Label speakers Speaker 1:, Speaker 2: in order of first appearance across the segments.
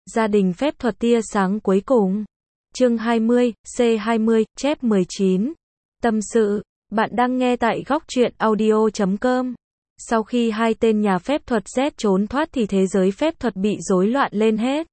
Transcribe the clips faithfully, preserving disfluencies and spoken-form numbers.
Speaker 1: Gia đình phép thuật tia sáng cuối cùng. Chương hai mươi, C hai mươi, chép mười chín. Tâm sự. Bạn đang nghe tại góc truyện audio chấm com. Sau khi hai tên nhà phép thuật Z trốn thoát thì thế giới phép thuật bị rối loạn lên hết.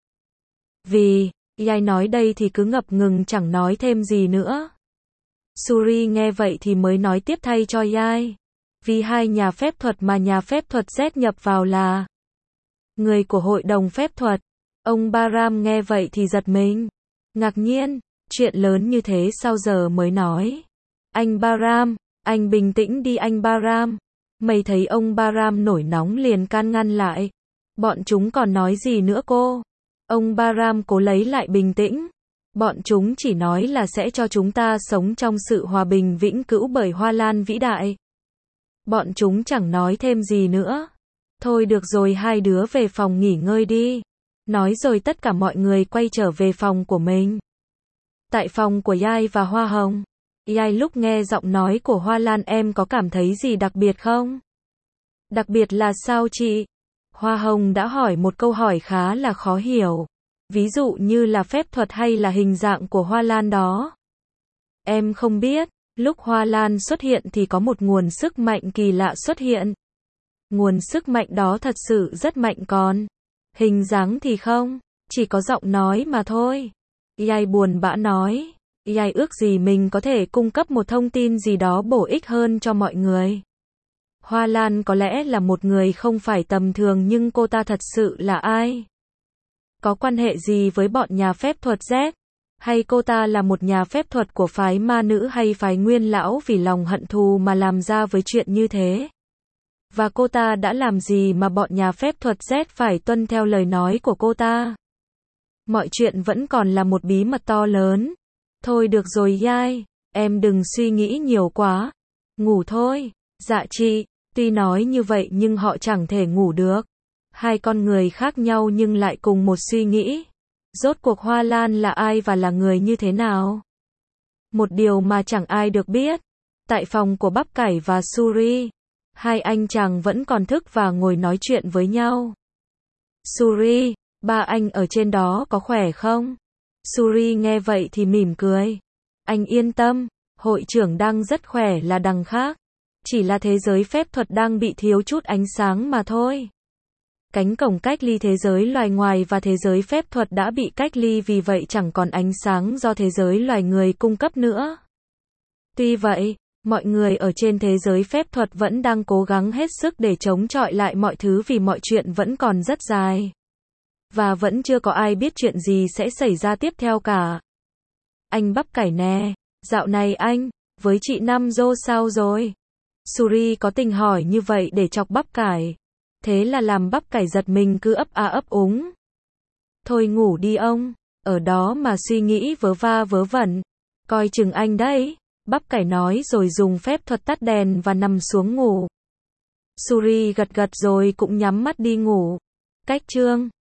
Speaker 1: Vì, Yai nói đây thì cứ ngập ngừng chẳng nói thêm gì nữa. Suri nghe vậy thì mới nói tiếp thay cho Yai. Vì hai nhà phép thuật mà nhà phép thuật Z nhập vào là người của hội đồng phép thuật. Ông Baram nghe vậy thì giật mình. Ngạc nhiên, chuyện lớn như thế sao giờ mới nói. Anh Baram, anh bình tĩnh đi anh Baram. Mày thấy ông Baram nổi nóng liền can ngăn lại. Bọn chúng còn nói gì nữa cô? Ông Baram cố lấy lại bình tĩnh. Bọn chúng chỉ nói là sẽ cho chúng ta sống trong sự hòa bình vĩnh cửu bởi Hoa Lan vĩ đại. Bọn chúng chẳng nói thêm gì nữa. Thôi được rồi, hai đứa về phòng nghỉ ngơi đi. Nói rồi tất cả mọi người quay trở về phòng của mình. Tại phòng của Yai và Hoa Hồng. Yai lúc nghe giọng nói của Hoa Lan, em có cảm thấy gì đặc biệt không? Đặc biệt là sao chị? Hoa Hồng đã hỏi một câu hỏi khá là khó hiểu. Ví dụ như là phép thuật hay là hình dạng của Hoa Lan đó. Em không biết. Lúc Hoa Lan xuất hiện thì có một nguồn sức mạnh kỳ lạ xuất hiện. Nguồn sức mạnh đó thật sự rất mạnh, còn hình dáng thì không, chỉ có giọng nói mà thôi. Yai buồn bã nói. Yai ước gì mình có thể cung cấp một thông tin gì đó bổ ích hơn cho mọi người. Hoa Lan có lẽ là một người không phải tầm thường, nhưng cô ta thật sự là ai? Có quan hệ gì với bọn nhà phép thuật Z? Hay cô ta là một nhà phép thuật của phái ma nữ hay phái Nguyên lão vì lòng hận thù mà làm ra với chuyện như thế? Và cô ta đã làm gì mà bọn nhà phép thuật Z phải tuân theo lời nói của cô ta? Mọi chuyện vẫn còn là một bí mật to lớn. Thôi được rồi Yai, em đừng suy nghĩ nhiều quá. Ngủ thôi. Dạ chị. Tuy nói như vậy nhưng họ chẳng thể ngủ được. Hai con người khác nhau nhưng lại cùng một suy nghĩ. Rốt cuộc Hoa Lan là ai và là người như thế nào? Một điều mà chẳng ai được biết. Tại phòng của Bắp Cải và Suri, hai anh chàng vẫn còn thức và ngồi nói chuyện với nhau. Suri, ba anh ở trên đó có khỏe không? Suri nghe vậy thì mỉm cười. Anh yên tâm, hội trưởng đang rất khỏe là đằng khác. Chỉ là thế giới phép thuật đang bị thiếu chút ánh sáng mà thôi. Cánh cổng cách ly thế giới loài ngoài và thế giới phép thuật đã bị cách ly, vì vậy chẳng còn ánh sáng do thế giới loài người cung cấp nữa. Tuy vậy, mọi người ở trên thế giới phép thuật vẫn đang cố gắng hết sức để chống chọi lại mọi thứ, vì mọi chuyện vẫn còn rất dài. Và vẫn chưa có ai biết chuyện gì sẽ xảy ra tiếp theo cả. Anh Bắp Cải nè, dạo này anh, với chị Nam Dô sao rồi? Suri có tình hỏi như vậy để chọc Bắp Cải. Thế là làm Bắp Cải giật mình cứ ấp a ấp úng. Thôi ngủ đi ông, ở đó mà suy nghĩ vớ va vớ vẩn. Coi chừng anh đấy, Bắp Cải nói rồi dùng phép thuật tắt đèn và nằm xuống ngủ. Suri gật gật rồi cũng nhắm mắt đi ngủ. Cách chương